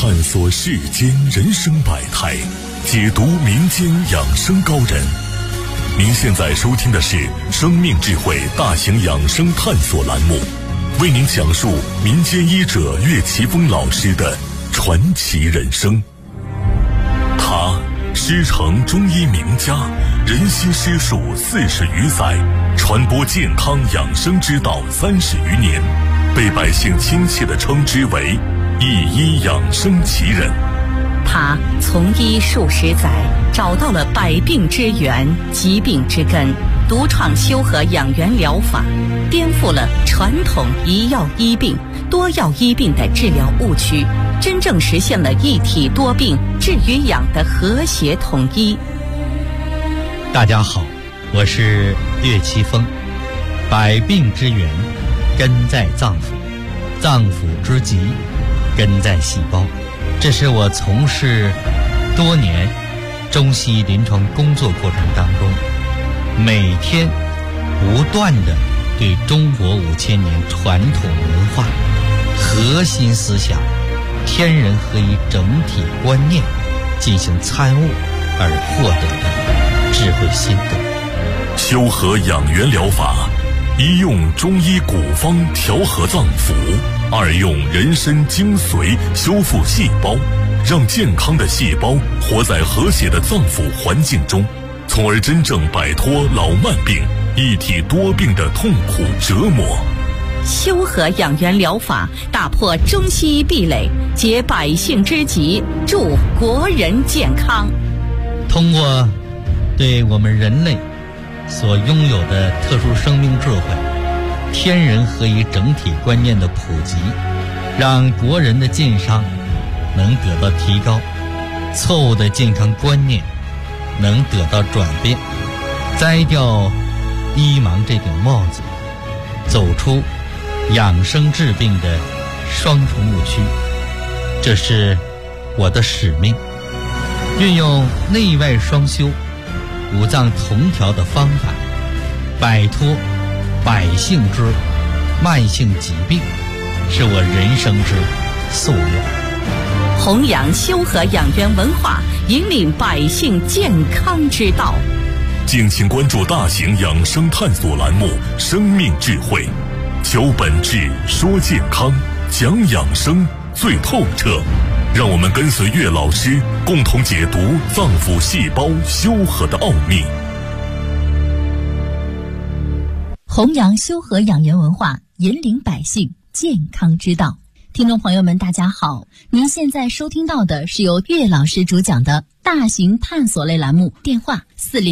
探索世间人生百态，解读民间养生高人。您现在收听的是生命智慧大型养生探索栏目，为您讲述民间医者岳奇峰老师的传奇人生。他师承中医名家，人心师术40余载，传播健康养生之道30余年，被百姓亲切地称之为一医养生奇人。 他从医数十载，找到了百病之源、疾病之根，独创修和养元疗法，颠覆了传统一药医病、多药医病的治疗误区，真正实现了一体多病治与养的和谐统一。 大家好，我是岳奇峰。百病之源根在脏腑，脏腑之疾根在细胞。这是我从事多年中西医临床工作过程当中，每天不断地对中国5000年传统文化核心思想天人合一整体观念进行参悟而获得的智慧心得。 修和养元疗法，一用中医古方调和脏腑，二用人参精髓修复细胞，让健康的细胞活在和谐的脏腑环境中，从而真正摆脱老慢病、一体多病的痛苦折磨。 修和养元疗法打破中西医壁垒，解百姓之急，助国人健康。 通过对我们人类所拥有的特殊生命智慧、天人合一整体观念的普及，让国人的健康能得到提高，错误的健康观念能得到转变，摘掉医盲这顶帽子，走出养生治病的双重误区。这是我的使命，运用内外双修、五脏同调的方法，摆脱百姓之慢性疾病，是我人生之夙愿。 弘扬修和养元文化，引领百姓健康之道。 敬请关注大型养生探索栏目《生命智慧》，求本质，说健康，讲养生最透彻。让我们跟随岳老师，共同解读脏腑细胞修和的奥秘。 弘扬修和养元文化，引领百姓健康之道。听众朋友们大家好，您现在收听到的是由岳老师主讲的大型探索类栏目，电话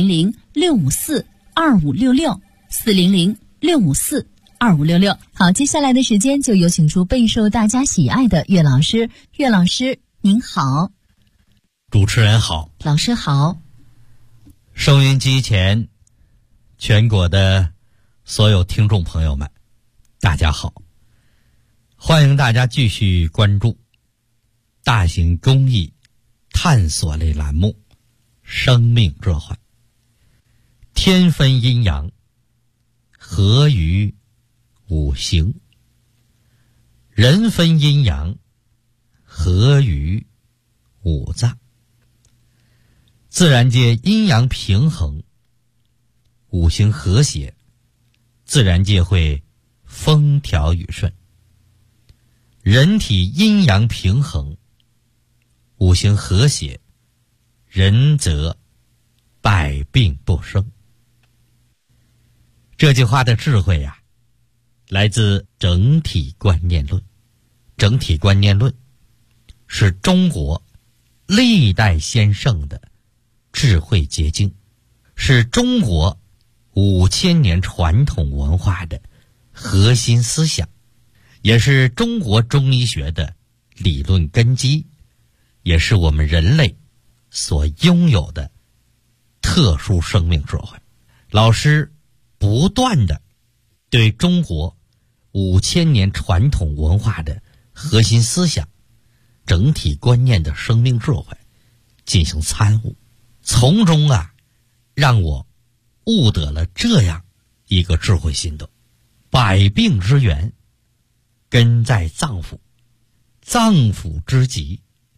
400-654-2566 400-654-2566。好，接下来的时间就有请出备受大家喜爱的岳老师。岳老师您好。 主持人好， 老师好。 收音机前全国的所有听众朋友们大家好，欢迎大家继续关注大型公益探索类栏目《生命智慧》。天分阴阳，合于五行；人分阴阳，合于五脏。自然界阴阳平衡，五行和谐，自然界会风调雨顺。人体阴阳平衡，五行和谐，人则百病不生。这句话的智慧呀，来自整体观念论。整体观念论是中国历代先圣的智慧结晶，是中国5000年传统文化的核心思想，也是中国中医学的理论根基，也是我们人类所拥有的特殊生命智慧。老师不断的对中国5000年传统文化的核心思想、整体观念的生命智慧进行参悟，从中让我悟得了这样一个智慧心得：百病之源根在脏腑，脏腑之疾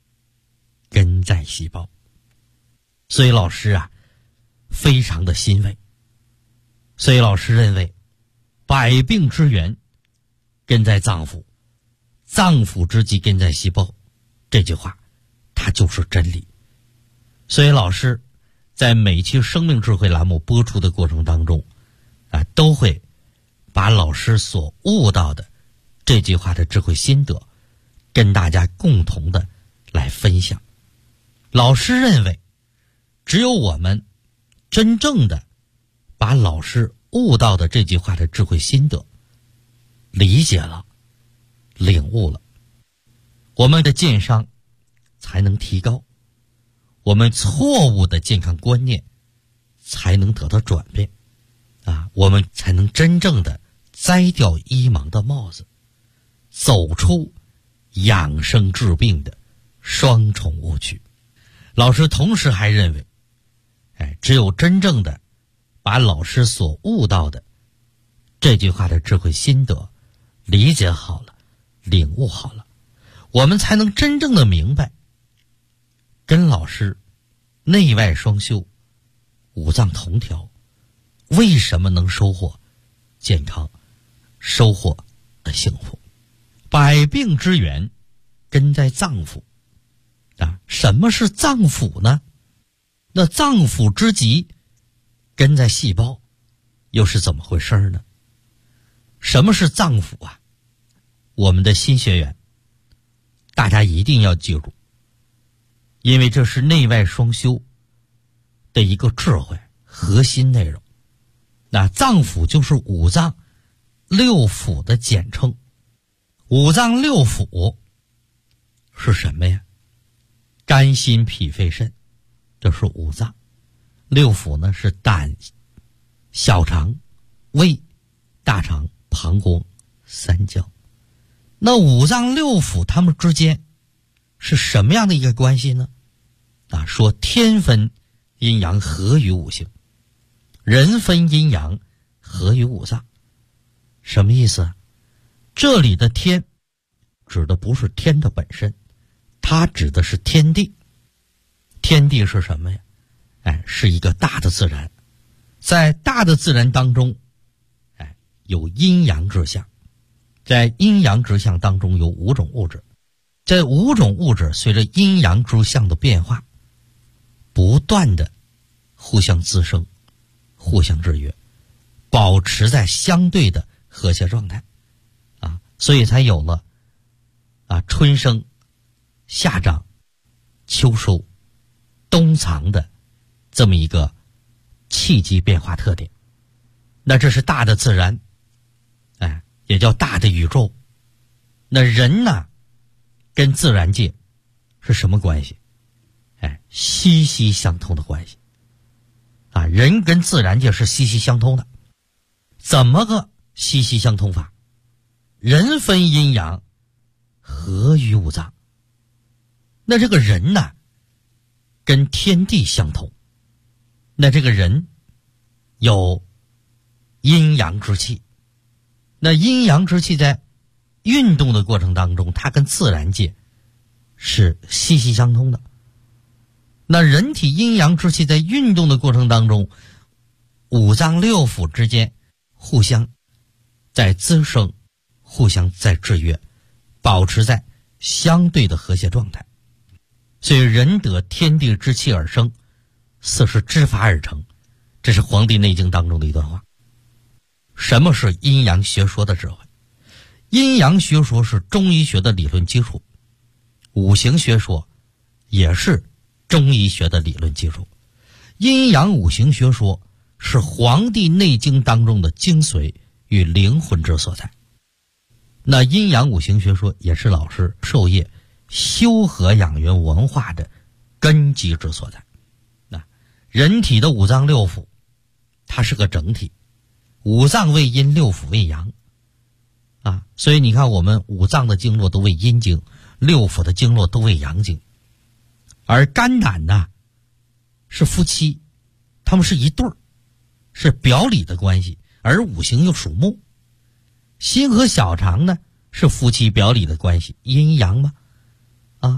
根在细胞。所以老师啊，非常的欣慰。所以老师认为，百病之源根在脏腑，脏腑之基根在细胞，这句话它就是真理。所以老师在每期生命智慧栏目播出的过程当中都会把老师所悟到的这句话的智慧心得跟大家共同的来分享。老师认为，只有我们真正的把老师悟到的这句话的智慧心得理解了、领悟了，我们的健商才能提高，我们错误的健康观念才能得到转变我们才能真正的摘掉医盲的帽子，走出养生治病的双重误区。老师同时还认为，只有真正的把老师所悟到的这句话的智慧心得理解好了、领悟好了，我们才能真正的明白，跟老师内外双修、五脏同调，为什么能收获健康、收获幸福。百病之源根在脏腑什么是脏腑呢？那脏腑之基根在细胞，又是怎么回事呢？什么是脏腑我们的新学员大家一定要记住，因为这是内外双修的一个智慧核心内容。那脏腑就是五脏六腑的简称。五脏六腑是什么呀？肝心脾肺肾，这是五脏。六腑呢是胆、小肠、胃、大肠、膀胱、三焦。那五脏六腑它们之间是什么样的一个关系呢？说天分阴阳合于五行，人分阴阳合于五脏。什么意思？这里的天指的不是天的本身，它指的是天地。天地是什么呀？是一个大的自然。在大的自然当中有阴阳之象，在阴阳之象当中有五种物质，这五种物质随着阴阳之象的变化不断的互相滋生、互相制约，保持在相对的和谐状态所以才有了春生、夏长、秋收、冬藏的这么一个气机变化特点。那这是大的自然也叫大的宇宙。那人呢跟自然界是什么关系？息息相通的关系人跟自然界是息息相通的。怎么个息息相通法？人分阴阳合于五脏。那这个人呢跟天地相同，那这个人有阴阳之气。那阴阳之气在运动的过程当中，它跟自然界是息息相通的。那人体阴阳之气在运动的过程当中，五脏六腑之间互相在滋生，互相在制约，保持在相对的和谐状态。所以人得天地之气而生，四时之法而成，这是《黄帝内经》当中的一段话。什么是阴阳学说的智慧？阴阳学说是中医学的理论基础，五行学说也是中医学的理论基础。阴阳五行学说是《黄帝内经》当中的精髓与灵魂之所在。那阴阳五行学说也是老师授业修和养元文化的根基之所在。人体的五脏六腑它是个整体，五脏为阴，六腑为阳所以你看我们五脏的经络都为阴经，六腑的经络都为阳经。而肝胆呢是夫妻，他们是一对儿，是表里的关系，而五行又属木。心和小肠呢是夫妻表里的关系，阴阳嘛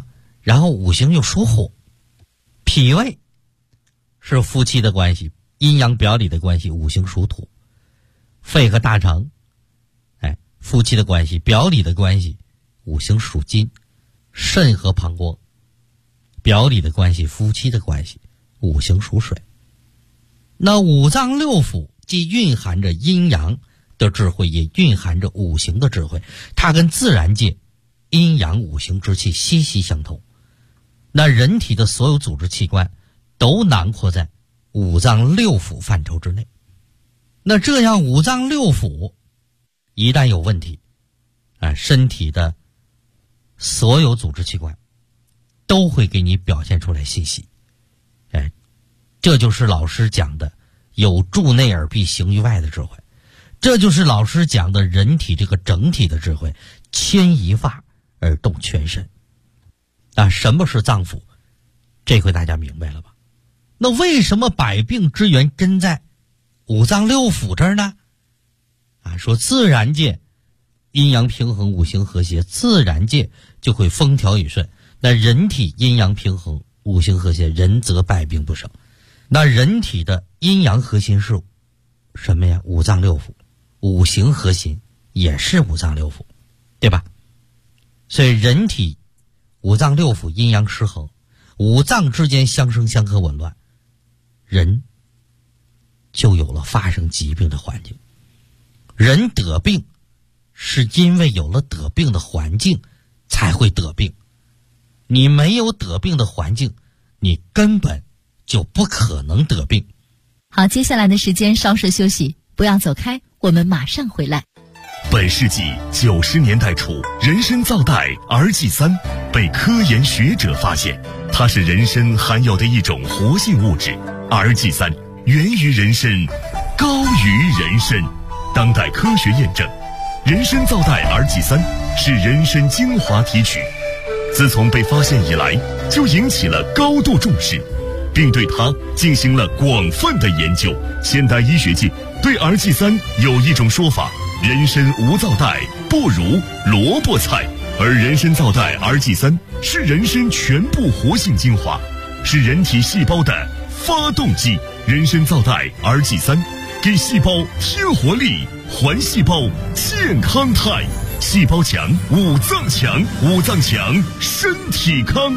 然后五行又属火，脾胃是夫妻的关系，阴阳表里的关系，五行属土。肺和大肠，夫妻的关系，表里的关系，五行属金。肾和膀胱，表里的关系，夫妻的关系，五行属水。那五脏六腑既蕴含着阴阳的智慧，也蕴含着五行的智慧，它跟自然界阴阳五行之气息息相通。那人体的所有组织器官都囊括在五脏六腑范畴之内。那这样五脏六腑一旦有问题，身体的所有组织器官都会给你表现出来信息。这就是老师讲的有助内而必行于外的智慧，这就是老师讲的人体这个整体的智慧，牵一发而动全身。什么是脏腑？这回大家明白了吧？那为什么百病之源真在五脏六腑这儿呢？说自然界阴阳平衡，五行和谐，自然界就会风调雨顺。那人体阴阳平衡，五行和谐，人则百病不生。那人体的阴阳核心是什么呀？五脏六腑。五行核心也是五脏六腑，对吧？所以人体五脏六腑阴阳失衡，五脏之间相生相克紊乱，人就有了发生疾病的环境。人得病是因为有了得病的环境才会得病，你没有得病的环境，你根本就不可能得病。 好，接下来的时间稍事休息，不要走开，我们马上回来。 本世纪90年代初，人参皂苷 RG3 被科研学者发现，它是人参含有的一种活性物质。RG3 源于人参，高于人参。当代科学验证，人参皂苷 RG3 是人参精华提取，自从被发现以来，就引起了高度重视，并对它进行了广泛的研究。现代医学界对 RG3 有一种说法：人参无皂苷不如萝卜菜，而人参皂苷 RG3 是人参全部活性精华，是人体细胞的发动机。人参皂苷 RG3 给细胞添活力，还细胞健康态。细胞强，五脏强，五脏强，身体康。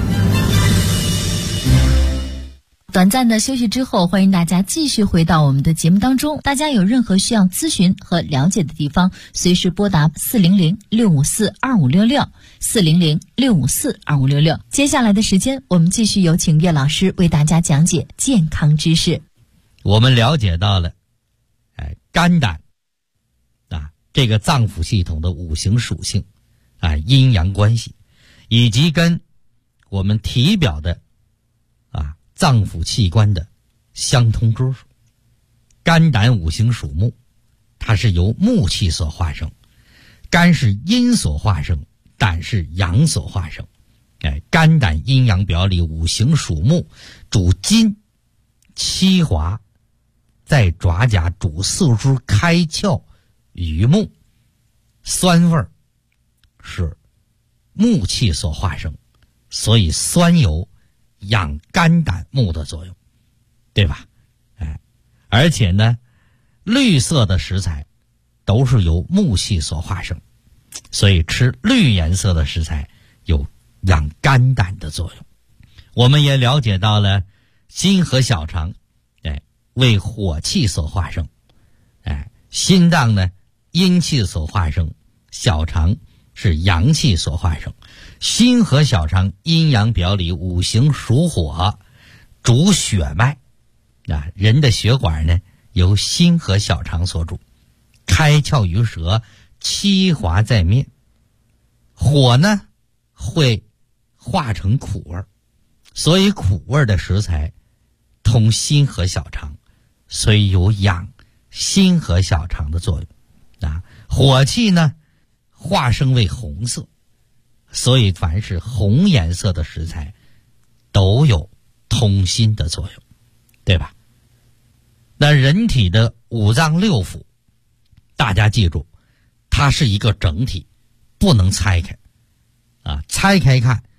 短暂的休息之后，欢迎大家继续回到我们的节目当中。大家有任何需要咨询和了解的地方，随时拨打400-654-2566 400-654-2566。接下来的时间，我们继续有请岳老师为大家讲解健康知识。 我们了解到了肝胆这个脏腑系统的五行属性阴阳关系，以及跟我们体表的脏腑器官的相通之处。肝胆五行属木，它是由木气所化生，肝是阴所化生，胆是阳所化生。肝胆阴阳表里，五行属木，主筋七华，在爪甲，主四肢开窍于目。酸味是木气所化生，所以酸有养肝胆木的作用，对吧？而且呢，绿色的食材都是由木气所化生，所以吃绿颜色的食材有养肝胆的作用。我们也了解到了心和小肠为火气所化生，心脏呢阴气所化生，小肠是阳气所化生。心和小肠阴阳表里，五行属火，主血脉。人的血管呢由心和小肠所主，开窍于舌，七华在面。火呢会化成苦味，所以苦味的食材通心和小肠，所以有养心和小肠的作用。火气呢化生为红色，所以凡是红颜色的食材都有通心的作用，对吧？那人体的五脏六腑，大家记住，它是一个整体，不能拆开拆开看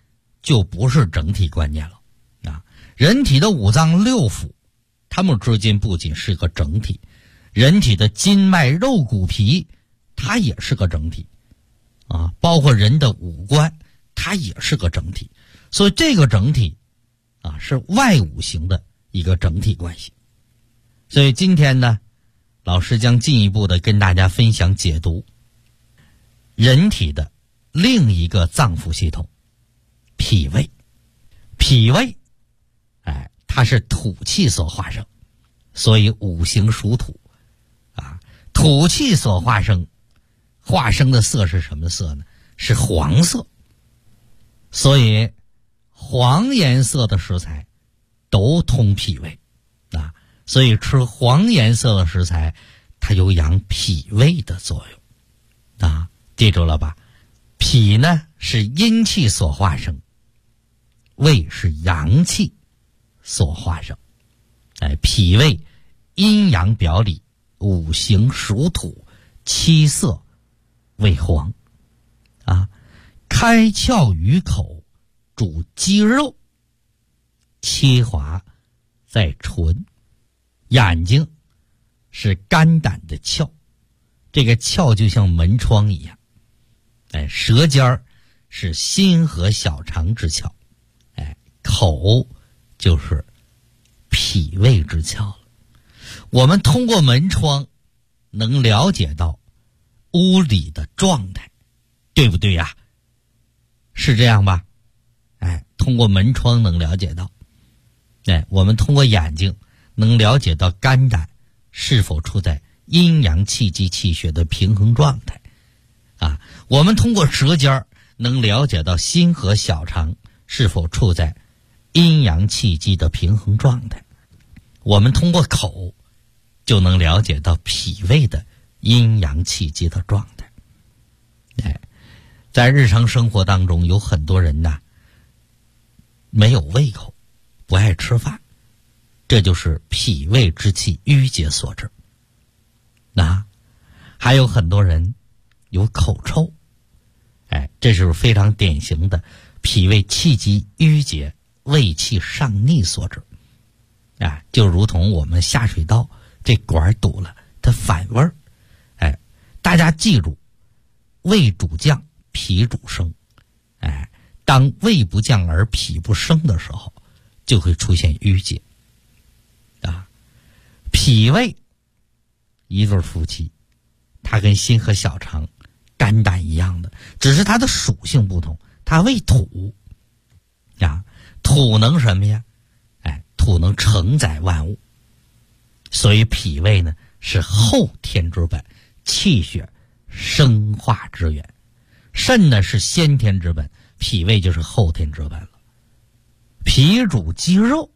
就不是整体观念了啊。人体的五脏六腑，它们之间不仅是个整体，人体的筋脉肉骨皮，它也是个整体啊，包括人的五官，它也是个整体。所以这个整体啊，是外五行的一个整体关系。所以今天呢，老师将进一步的跟大家分享解读人体的另一个脏腑系统——脾胃。脾胃，它是土气所化生，所以五行属土啊。土气所化生的色是什么色呢？是黄色。所以黄颜色的食材都通脾胃啊。所以吃黄颜色的食材，它有养脾胃的作用啊，记住了吧？脾呢是阴气所化生，胃是阳气所化生。脾胃阴阳表里，五行属土，七色为黄啊。开窍于口，主肌肉，切滑在唇。眼睛是肝胆的窍，这个窍就像门窗一样。舌尖是心和小肠之窍，口就是脾胃之窍了。我们通过门窗能了解到屋里的状态，对不对呀？是这样吧？通过门窗能了解到。我们通过眼睛能了解到肝胆是否处在阴阳气机气血的平衡状态啊。我们通过舌尖能了解到心和小肠是否处在阴阳气机的平衡状态。我们通过口就能了解到脾胃的阴阳气机的状态。在日常生活当中，有很多人呢没有胃口，不爱吃饭，这就是脾胃之气郁结所致。还有很多人有口臭，这是非常典型的脾胃气机郁结、胃气上逆所致。就如同我们下水道这管堵了，它反味儿。大家记住，胃主降，脾主升。当胃不降而脾不升的时候，就会出现郁结。脾胃一对夫妻，它跟心和小肠、肝胆一样的，只是它的属性不同。它为土土能什么呀？土能承载万物，所以脾胃呢是后天之本，气血生化之源。肾呢是先天之本，脾胃就是后天之本了。脾主肌肉，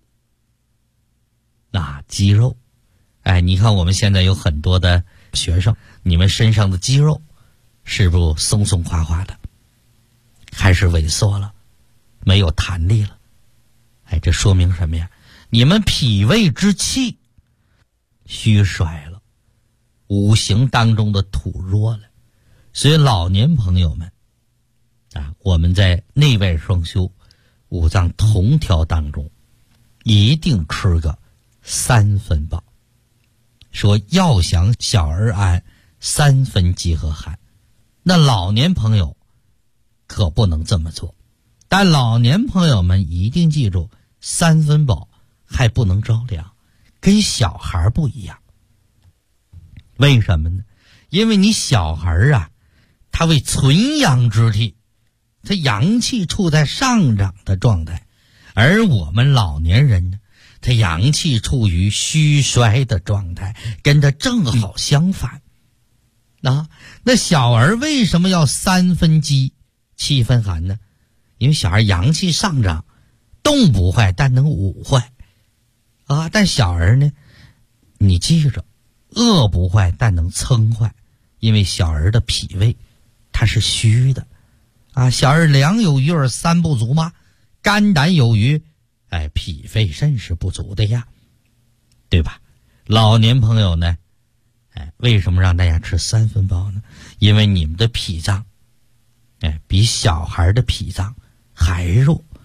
肌肉，你看我们现在有很多的学生，你们身上的肌肉是不是松松垮垮的，还是萎缩了，没有弹力了？这说明什么呀？你们脾胃之气虚衰了，五行当中的土弱了。所以老年朋友们我们在内外双修、五脏同调当中，一定吃个3分饱。说要想小儿安，3分饥和寒。那老年朋友可不能这么做，但老年朋友们一定记住，3分饱还不能着凉，跟小孩不一样。为什么呢？因为你小孩他为存阳之体，他阳气处在上涨的状态，而我们老年人呢，他阳气处于虚衰的状态，跟他正好相反。那小儿为什么要3分饥7分寒呢？因为小孩阳气上涨，动不坏，但能武坏但小儿呢，你记着，饿不坏，但能撑坏，因为小儿的脾胃它是虚的小儿粮有余而3不足吗？肝胆有余，脾肺肾是不足的呀，对吧？老年朋友呢，为什么让大家吃3分饱呢？因为你们的脾脏比小孩的脾脏还弱，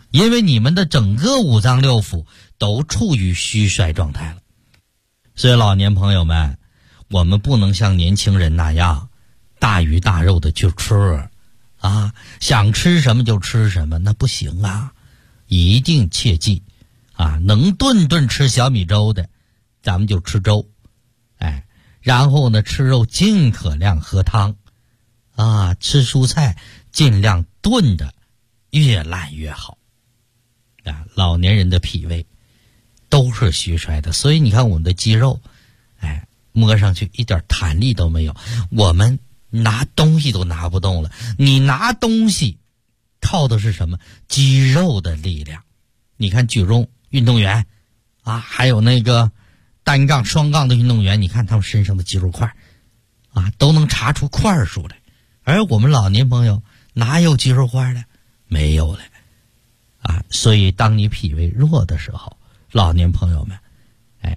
因为你们的整个五脏六腑都处于虚衰状态了。所以老年朋友们，我们不能像年轻人那样大鱼大肉的去吃啊，想吃什么就吃什么，那不行啊！一定切记啊，能顿顿吃小米粥的，咱们就吃粥，哎，然后呢，吃肉尽可量喝汤啊，吃蔬菜尽量炖的越烂越好啊。老年人的脾胃都是虚衰的，所以你看我们的肌肉，哎，摸上去一点弹力都没有，我们拿东西都拿不动了。你拿东西靠的是什么？肌肉的力量。你看举重运动员啊，还有那个单杠双杠的运动员，你看他们身上的肌肉块啊，都能查出块数来。而我们老年朋友哪有肌肉块的？没有了啊。所以当你脾胃弱的时候，老年朋友们，哎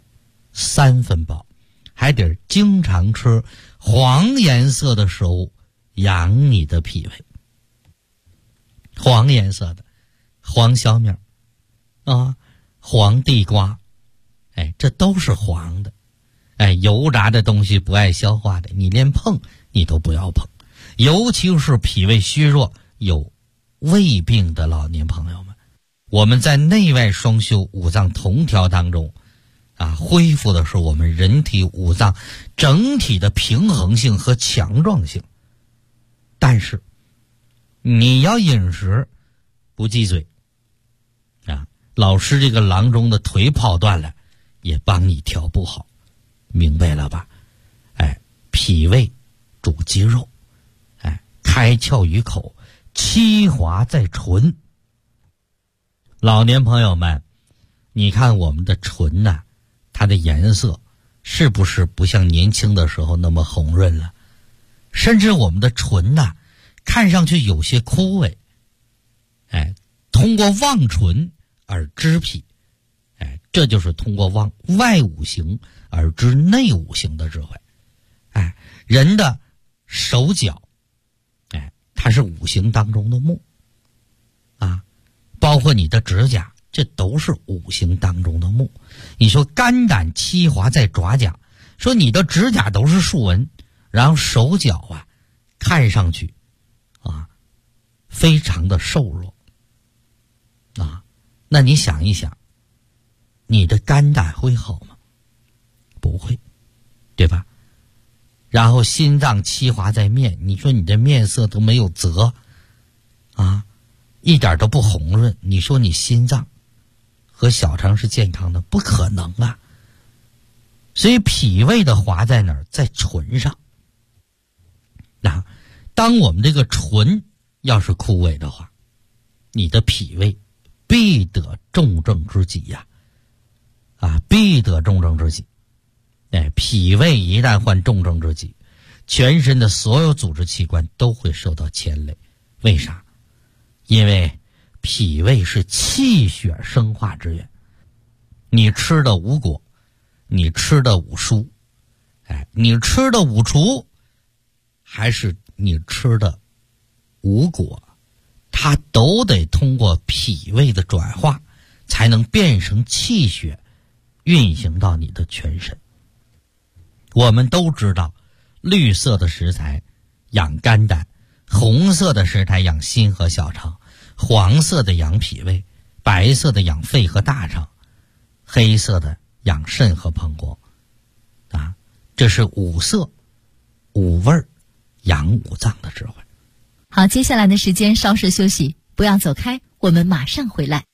，3分饱，还得经常吃黄颜色的食物，养你的脾胃。黄颜色的，黄小米啊，黄地瓜，哎，这都是黄的。哎，油炸的东西不爱消化的，你连碰你都不要碰。尤其是脾胃虚弱、有胃病的老年朋友们，我们在内外双修、五脏同调当中啊，恢复的是我们人体五脏整体的平衡性和强壮性。但是你要饮食不忌嘴啊，老师这个郎中的腿跑断了也帮你调不好，明白了吧？哎，脾胃主肌肉，哎，开窍于口，气滑在唇。老年朋友们，你看我们的唇呐，它的颜色是不是不像年轻的时候那么红润了？甚至我们的唇呐，看上去有些枯萎。哎，通过望唇而知脾，哎，这就是通过望外五行而知内五行的智慧。哎，人的手脚，哎，它是五行当中的木啊，包括你的指甲，这都是五行当中的木。你说肝胆气华在爪甲，说你的指甲都是竖纹，然后手脚啊看上去啊非常的瘦弱啊，那你想一想，你的肝胆会好吗？不会，对吧？然后心脏气华在面，你说你的面色都没有泽啊，一点都不红润，你说你心脏和小肠是健康的？不可能啊。所以脾胃的华在哪儿？在唇上。那当我们这个唇要是枯萎的话，你的脾胃必得重症之疾呀！啊，必得重症之疾。哎，脾胃一旦患重症之疾，全身的所有组织器官都会受到牵累。为啥？因为脾胃是气血生化之源。你吃的五果，你吃的五蔬，哎，你吃的五畜，还是你吃的五果，它都得通过脾胃的转化，才能变成气血，运行到你的全身。我们都知道，绿色的食材养肝胆，红色的食材养心和小肠，黄色的养脾胃，白色的养肺和大肠，黑色的养肾和膀胱啊，这是五色五味养五脏的智慧。 好，接下来的时间稍事休息，不要走开，我们马上回来。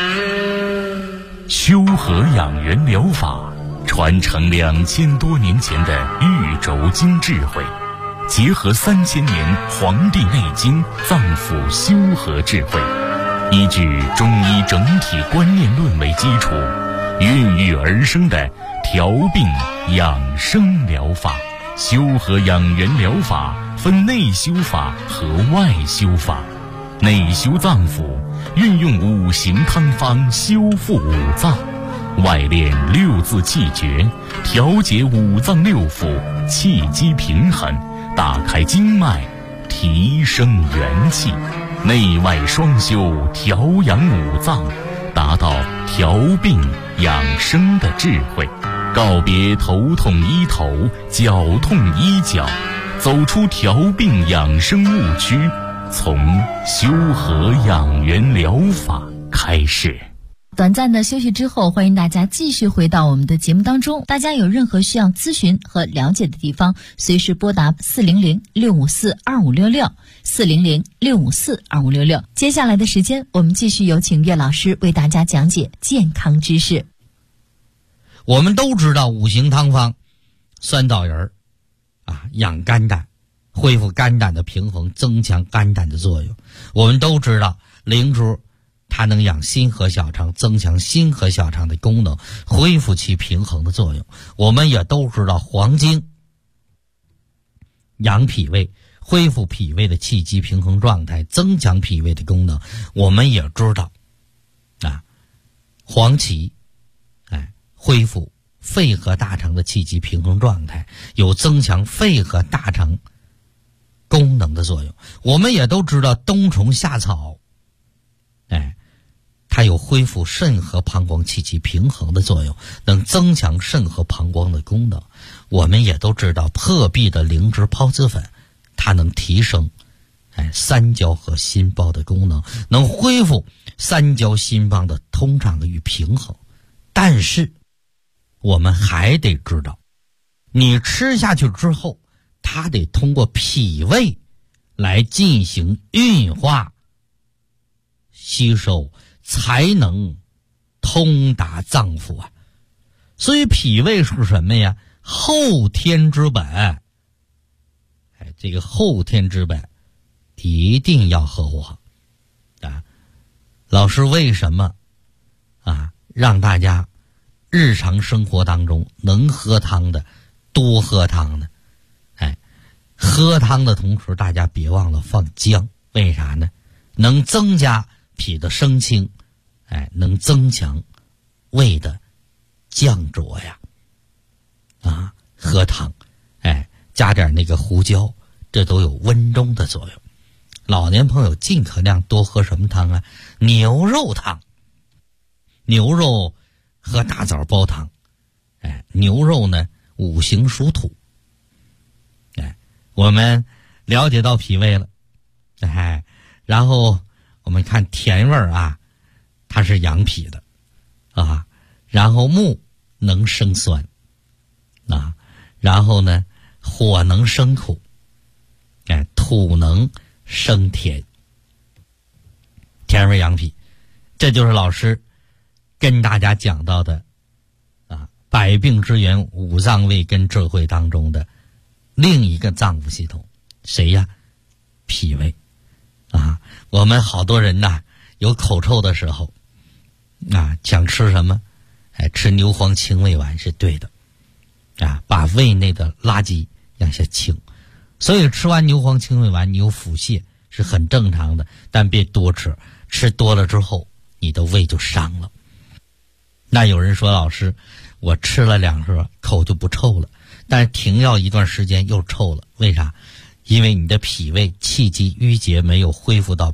修和养元疗法传承2000多年前的玉轴经智慧，结合3000年《黄帝内经》脏腑修和智慧，依据中医整体观念论为基础，孕育而生的调病养生疗法。修和养元疗法分内修法和外修法。内修脏腑，运用五行汤方修复五脏；外练六字气诀，调节五脏六腑，气机平衡，打开经脉，提升元气。 内外双修，调养五脏，达到调病养生的智慧，告别头痛医头、脚痛医脚，走出调病养生误区，从修和养元疗法开始。 短暂的休息之后，欢迎大家继续回到我们的节目当中。大家有任何需要咨询和了解的地方，随时拨打400-654-2566，400-654-2566。接下来的时间，我们继续有请岳老师为大家讲解健康知识。 我们都知道五行汤方，酸枣仁养肝胆，恢复肝胆的平衡，增强肝胆的作用。我们都知道灵珠它能养心和小肠，增强心和小肠的功能，恢复其平衡的作用。我们也都知道黄精养脾胃，恢复脾胃的气机平衡状态，增强脾胃的功能。我们也知道黄芪恢复肺和大肠的气机平衡状态，有增强肺和大肠功能的作用。我们也都知道冬虫夏草它有恢复肾和膀胱气机平衡的作用，能增强肾和膀胱的功能。我们也都知道破壁的灵芝孢子粉，它能提升三焦和心包的功能，能恢复三焦心脏的通畅与平衡。但是我们还得知道，你吃下去之后，它得通过脾胃来进行运化吸收，才能通达脏腑啊。所以脾胃是什么呀？后天之本。这个后天之本一定要呵护好老师为什么让大家日常生活当中能喝汤的多喝汤呢？喝汤的同时大家别忘了放姜，为啥呢？能增加脾的升清，能增强胃的降浊呀。喝汤加点那个胡椒，这都有温中的作用。老年朋友尽可量多喝什么汤啊？牛肉汤。牛肉喝大枣煲汤。牛肉呢五行属土。我们了解到脾胃了。然后我们看甜味它是养脾的然后木能生酸然后呢火能生苦，土能生甜，甜味养脾。这就是老师跟大家讲到的百病之源五脏胃根智慧当中的另一个脏腑系统。谁呀？脾胃我们好多人有口臭的时候想吃什么？吃牛黄清胃丸是对的把胃内的垃圾让下清。所以吃完牛黄清胃丸你有腹泻是很正常的，但别多吃，吃多了之后你的胃就伤了。那有人说，老师我吃了2盒口就不臭了，但是停药一段时间又臭了，为啥？因为你的脾胃气机淤结没有恢复到